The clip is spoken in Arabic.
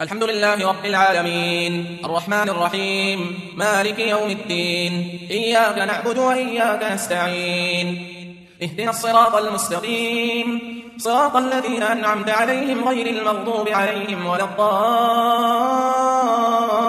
الحمد لله رب العالمين الرحمن الرحيم مالك يوم الدين إياك نعبد وإياك نستعين اهدنا الصراط المستقيم صراط الذين أنعمت عليهم غير المغضوب عليهم ولا الضالين